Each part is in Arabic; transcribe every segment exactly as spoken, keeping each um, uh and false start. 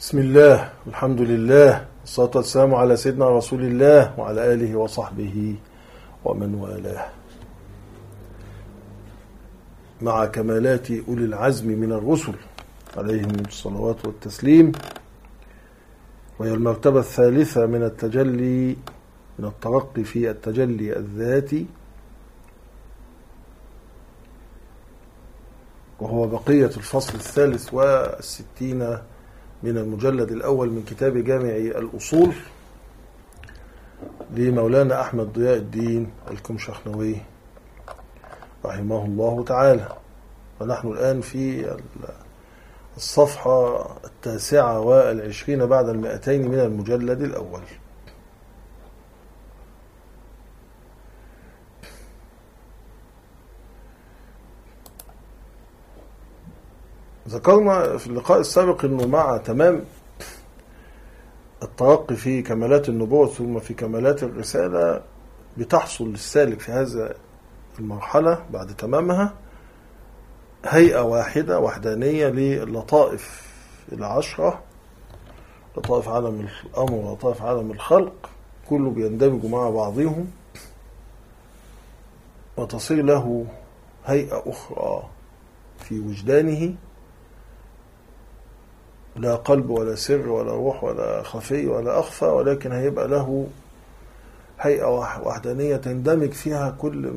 بسم الله والحمد لله والصلاة والسلام على سيدنا رسول الله وعلى آله وصحبه ومن والاه. مع كمالات أولي العزم من الرسل عليهم الصلوات والتسليم، وهي المرتبة الثالثة من التجلي من الترقي في التجلي الذاتي، وهو بقية الفصل الثالث والستين من المجلد الأول من كتاب جامع الأصول لمولانا أحمد ضياء الدين الكمشخنوي رحمه الله تعالى. ونحن الآن في الصفحة التاسعة والعشرين بعد المائتين من المجلد الأول. ذكرنا في اللقاء السابق أنه مع تمام الترقي في كمالات النبوة ثم في كمالات الرسالة بتحصل للسالك في هذا المرحلة بعد تمامها هيئة واحدة وحدانية للطائف العشرة، لطائف عالم الأمر ولطائف عالم الخلق، كله بيندمجوا مع بعضهم وتصير له هيئة أخرى في وجدانه، لا قلب ولا سر ولا روح ولا خفي ولا أخفى، ولكن هيبقى له هيئة وحدانية تندمج فيها كل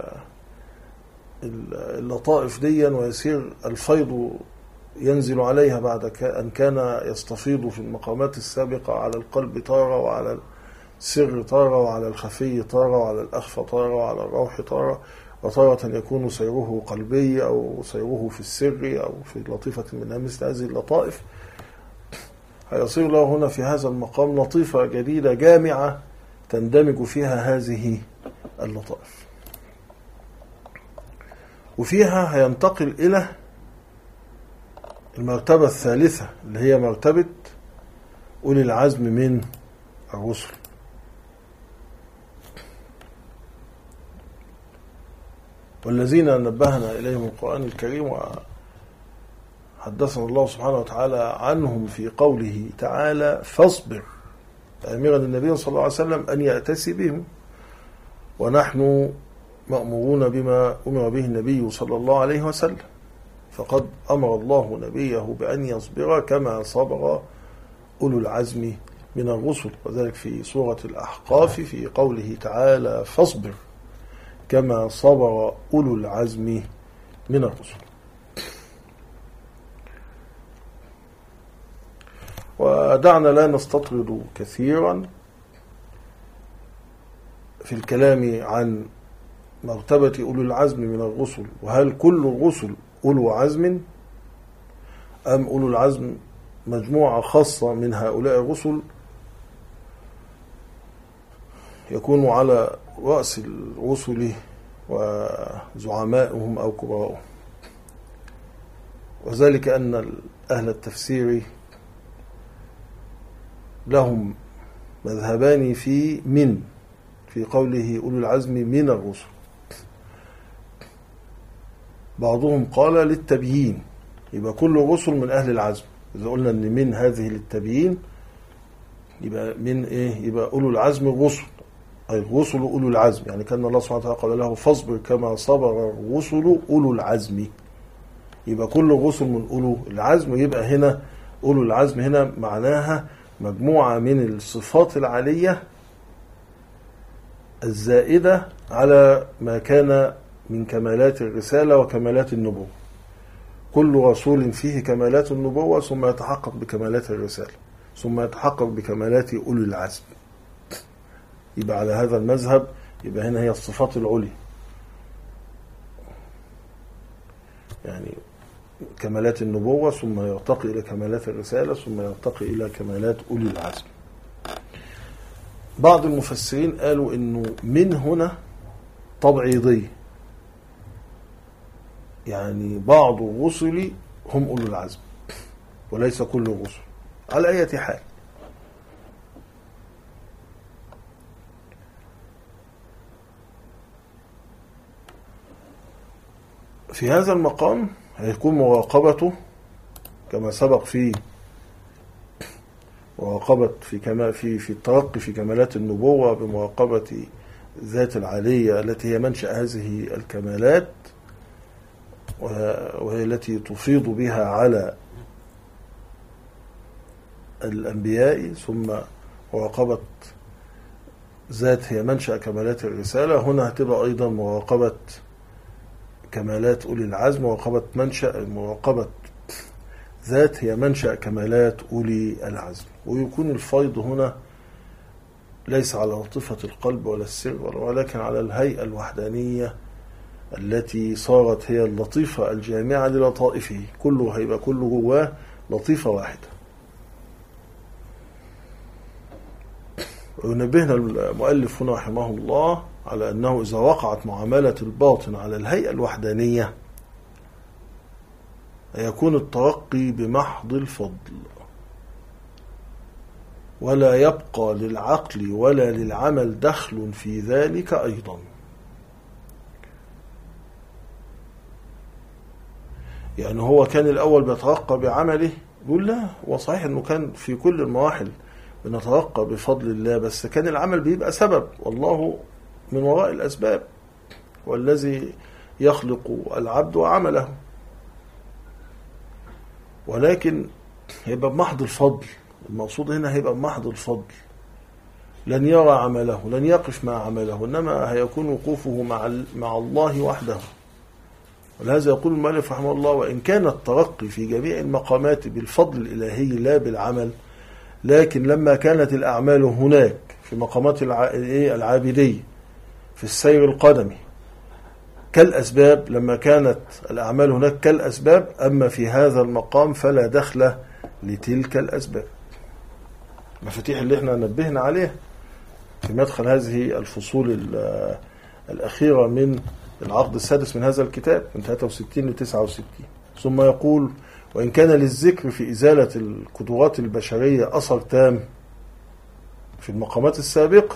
اللطائف ديا، ويسير الفيض ينزل عليها بعد أن كان يستفيض في المقامات السابقة على القلب طارة، وعلى السر طارة، وعلى الخفي طارة، وعلى الأخفى طارة، وعلى الروح طارة، وطارة يكون سيره قلبي أو سيره في السر أو في لطيفة منها مثل هذه اللطائف. هيصير له هنا في هذا المقام لطيفة جديدة جامعة تندمج فيها هذه اللطائف، وفيها هينتقل إلى المرتبة الثالثة اللي هي مرتبة أولي العزم من الرسل. والذين نبهنا إليهم القرآن الكريم وحدثنا الله سبحانه وتعالى عنهم في قوله تعالى فاصبر، آمرا النبي صلى الله عليه وسلم أن يأتسي بهم، ونحن مأمورون بما أمر به النبي صلى الله عليه وسلم، فقد أمر الله نبيه بأن يصبر كما صبر أولو العزم من الرسل، وذلك في سورة الأحقاف في قوله تعالى فاصبر كما صبر أولو العزم من الرسل. ودعنا لا نستطرد كثيرا في الكلام عن مرتبة أولو العزم من الرسل، وهل كل الرسل أولو عزم أم أولو العزم مجموعة خاصة من هؤلاء الرسل يكون على رأس الرسل وزعمائهم أو كبراءهم. وذلك أن أهل التفسير لهم مذهبان في من في قوله أولو العزم من الرسل. بعضهم قال للتبيين، يبقى كل الرسل من أهل العزم. إذا قلنا أن من هذه للتبيين يبقى من إيه؟ يبقى أولو العزم الرسل، أي الرسل أولو العزم، يعني كان الله سبحانه وتعالى قال له فاصبر كما صبر الرسل أولو العزم، يبقى كل الرسل من أولو العزم. يبقى هنا أولو العزم هنا معناها مجموعة من الصفات العالية الزائدة على ما كان من كمالات الرسالة وكمالات النبوة. كل رسول فيه كمالات النبوة ثم يتحقق بكمالات الرسالة ثم يتحقق بكمالات أولي العزم. يبقى على هذا المذهب يبقى هنا هي الصفات العليا، يعني كمالات النبوة ثم يرتقي إلى كمالات الرسالة ثم يرتقي إلى كمالات أولي العزم. بعض المفسرين قالوا إنه من هنا تبعيضية، يعني بعض الرسل هم أولو العزم وليس كل الرسل على أي حال. في هذا المقام هيكون مراقبته كما سبق في مراقبة في كما في في الترقي في كمالات النبوة بمراقبة ذات العالية التي هي منشأ هذه الكمالات، وهي التي تفيض بها على الأنبياء، ثم مراقبة ذات هي منشأ كمالات الرسالة. هنا هتبقى أيضا مراقبة كمالات أولي العزم، مراقبة منشأ مراقبة ذات هي منشأ كمالات أولي العزم. ويكون الفيض هنا ليس على لطيفة القلب ولا السر، ولكن على الهيئة الوحدانية التي صارت هي اللطيفة الجامعة للطائفه، كله هيبقى كله جواه لطيفة واحدة. وينبهنا المؤلف هنا رحمه الله على أنه إذا وقعت معاملة الباطن على الهيئة الوحدانية يكون الترقي بمحض الفضل، ولا يبقى للعقل ولا للعمل دخل في ذلك أيضا. يعني هو كان الأول بيترقى بعمله، يقول لا، هو صحيح أنه كان في كل المراحل بنترقى بفضل الله، بس كان العمل بيبقى سبب، والله من وراء الأسباب، والذي يخلق العبد وعمله. ولكن هيبقى بمحض الفضل، المقصود هنا هيبقى بمحض الفضل، لن يرى عمله، لن يقف مع عمله، إنما هيكون وقوفه مع مع الله وحده. ولهذا يقول المؤلف رحمه الله: وإن كان الترقي في جميع المقامات بالفضل الإلهي لا بالعمل، لكن لما كانت الأعمال هناك في مقامات العابدية في السير القدمي كالأسباب، لما كانت الأعمال هناك كالأسباب، أما في هذا المقام فلا دخل لتلك الأسباب. مفاتيح اللي احنا نبهنا عليها في مدخل هذه الفصول الأخيرة من العقد السادس من هذا الكتاب من ثلاثة وستين ل تسعة وستين. ثم يقول: وإن كان للذكر في إزالة القدرات البشرية أثر تام في المقامات السابقة،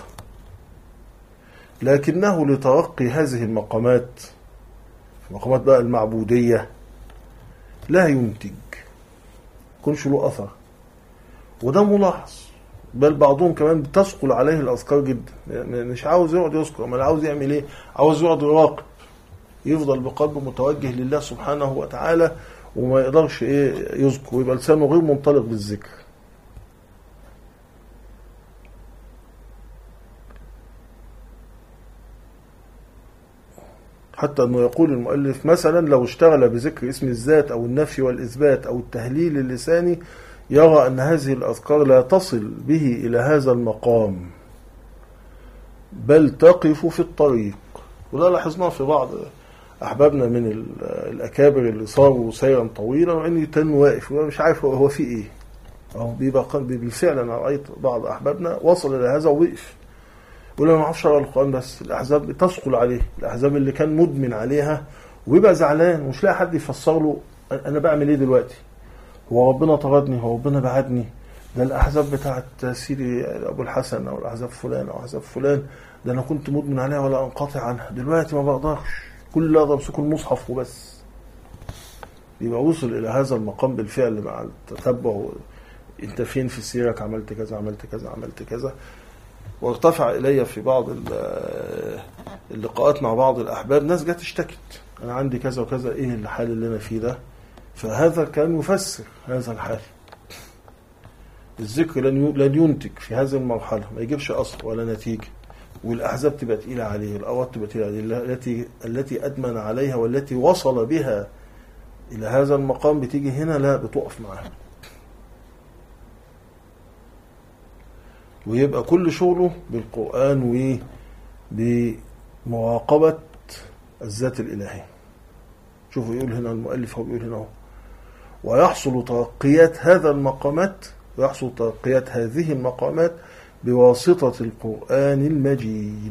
لكنه لترقي هذه المقامات، المقامات بقى المعبودية، لا ينتج، يكونش له أثر. وده ملاحظ، بل بعضهم كمان بتثقل عليه الأذكار جدا، يعني مش عاوز يقعد يذكر، ما عاوز يعمل ايه؟ عاوز يقعد يراقب، يفضل بقلبه متوجه لله سبحانه وتعالى، وما يقدرش ايه يذكر، ويبقى لسانه غير منطلق بالذكر. حتى أنه يقول المؤلف: مثلا لو اشتغل بذكر اسم الذات أو النفي والإثبات أو التهليل اللساني، يرى أن هذه الأذكار لا تصل به إلى هذا المقام، بل تقف في الطريق. وده لاحظناه في بعض أحبابنا من الأكابر اللي صاروا سيرا طويلا، وإن يتن واقف ومش عارف هو في إيه. أو بيبقى بالفعل أنا رأيت بعض أحبابنا وصل إلى هذا ووقف، يقول أنا ما أعرفش أقرأ القرآن، بس الأحزاب بتثقل عليه، الأحزاب اللي كان مدمن عليها، ويبقى زعلان ومش لاقي حد يفسر له أنا بعمل إيه دلوقتي. هو ربنا طردني، هو ربنا بعدني، ده الأحزاب بتاعت سيدي أبو الحسن أو الأحزاب فلان أو أحزاب فلان، ده أنا كنت مدمن عليها ولا أنقطع عنها، دلوقتي ما بقدرش، كل اللي أقدر أمسكه المصحف وبس. يبقى وصل إلى هذا المقام بالفعل مع التتبع، أنت فين في سيرك، عملت كذا عملت كذا عملت كذا. وارتفع إلي في بعض اللقاءات مع بعض الأحباب ناس جات اشتكت: أنا عندي كذا وكذا، إيه الحال اللي أنا فيه ده؟ فهذا كان يفسر هذا الحال. الذكر لن ينتج في هذه المرحلة، ما يجيبش أصل ولا نتيجة، والأحزاب تبقى تقيلة عليه، والأوقات تبقى تقيلة عليه، التي التي أدمن عليها والتي وصل بها إلى هذا المقام بتيجي هنا لا بتقف معها، ويبقى كل شغله بالقرآن وبمراقبة الذات الإلهية. شوفوا يقول هنا المؤلف، هو بيقول هنا هو: ويحصل ترقيات هذا المقامات ويحصل ترقيات هذه المقامات بواسطة القرآن المجيد.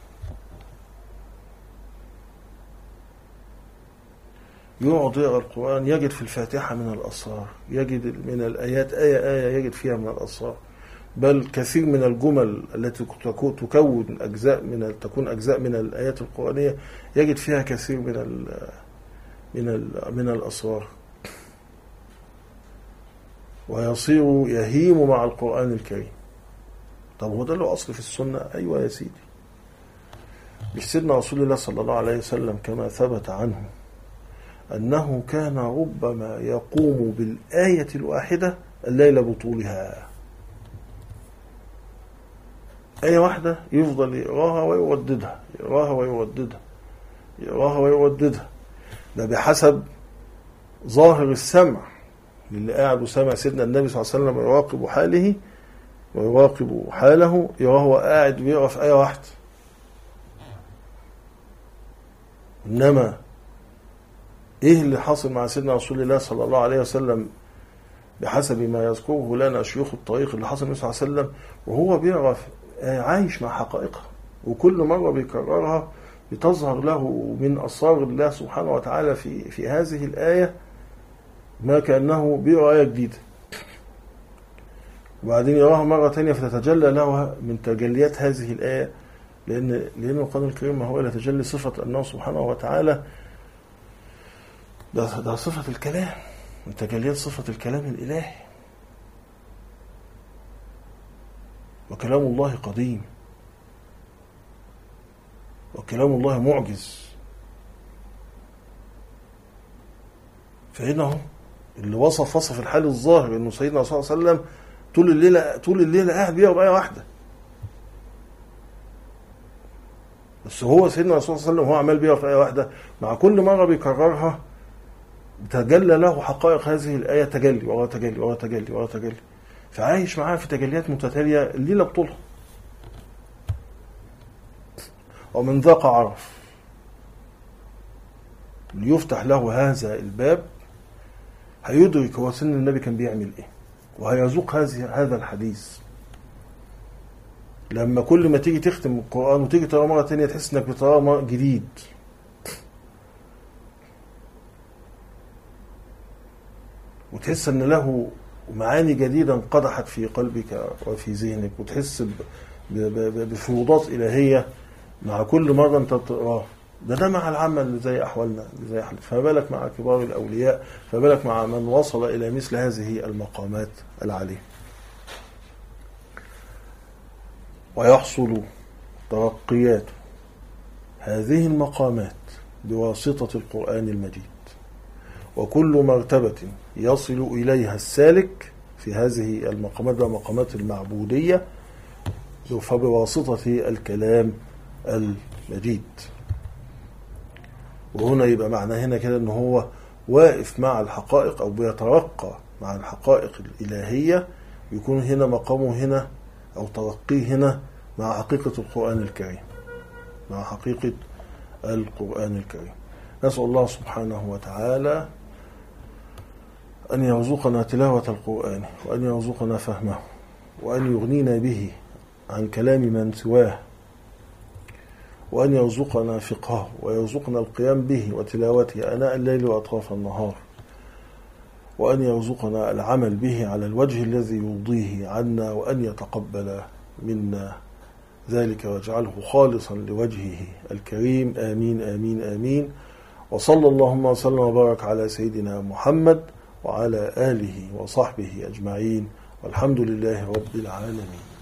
يقعد يقرأ القرآن، يجد في الفاتحة من الأسرار، يجد من الآيات آية آية يجد فيها من الأسرار، بل كثير من الجمل التي تكون أجزاء من تكون أجزاء من الآيات القرآنية يجد فيها كثير من ال من ال من الأسرار. ويصير يهيم مع القرآن الكريم. طب هو ده له أصل في السنة؟ أيوة يا سيدي. مش سيدنا رسول الله صلى الله عليه وسلم كما ثبت عنه أنه كان ربما يقوم بالآية الواحدة الليل بطولها، آية واحدة يفضل يقراها ويرددها، يقراها ويرددها، يقراها ويرددها. ده بحسب ظاهر السمع اللي قاعد وسمع سيدنا النبي صلى الله عليه وسلم يراقب حاله ويراقب حاله، يراهو قاعد ويقرأ في آية واحدة. إنما إيه اللي حصل مع سيدنا رسول الله صلى الله عليه وسلم بحسب ما يذكره لنا شيوخ الطريق، اللي حصل النبي صلى الله عليه وسلم وهو بيقرأ عايش مع حقائقها، وكل مرة بيكررها بتظهر له من أسرار الله سبحانه وتعالى في في هذه الآية ما كأنه بيقرأ آية جديدة، وبعدين يراها مرة تانية فتتجلى له من تجليات هذه الآية، لأن لأن القرآن الكريم ما هو إلا تجلي صفة أنه سبحانه وتعالى ده, ده صفة الكلام، من تجليات صفة الكلام الإلهي. وكلام الله قديم، وكلام الله معجز. فهنا اللي وصف وصف الحال الظاهر انه سيدنا صلى الله عليه وسلم طول الليله طول الليله قاعد بيقرا آية واحده، بس هو سيدنا صلى الله عليه وسلم هو عمال بيقرا في آية واحده، مع كل مره بيكررها تجلى له حقائق هذه الآية، تجلي ورا تجلي ورا تجلي ورا تجلي، فعايش معاه في تجليات متتالية الليلة بطولها. ومن ذاق عرف، ليفتح له هذا الباب هيدرك هو سن النبي كان بيعمل ايه، وهيذوق هذا الحديث. لما كل ما تيجي تختم القرآن وتيجي تقرأ مرة تانية تحس انك بتقرأ جديد، وتحس ان له معاني جديدة انقدحت في قلبك وفي ذهنك، وتحس بفروضات إلهية مع كل مرة انت تقراه. ده ده مع العامة اللي زي أحوالنا اللي زي أحوالنا، فما بالك مع كبار الأولياء، فما بالك مع من وصل إلى مثل هذه المقامات العالية. ويحصل ترقيات هذه المقامات بواسطة القرآن المجيد، وكل مرتبة يصل إليها السالك في هذه المقامات ومقامات المعبودية فبواسطة الكلام المجيد. وهنا يبقى معنى هنا كده ان هو واقف مع الحقائق او بيترقى مع الحقائق الإلهية، يكون هنا مقامه هنا او ترقيه هنا مع حقيقة القرآن الكريم، مع حقيقة القرآن الكريم. نسأل الله سبحانه وتعالى أن يرزقنا تلاوة القرآن، وأن يرزقنا فهمه، وأن يغنينا به عن كلام من سواه، وأن يرزقنا فقهه، ويرزقنا القيام به وتلاوته آناء الليل وأطراف النهار، وأن يرزقنا العمل به على الوجه الذي يرضيه عنا، وأن يتقبل منا ذلك ويجعله خالصا لوجهه الكريم. آمين آمين آمين. وصلى اللهم وسلم وبارك على سيدنا محمد وعلى آله وصحبه أجمعين، والحمد لله رب العالمين.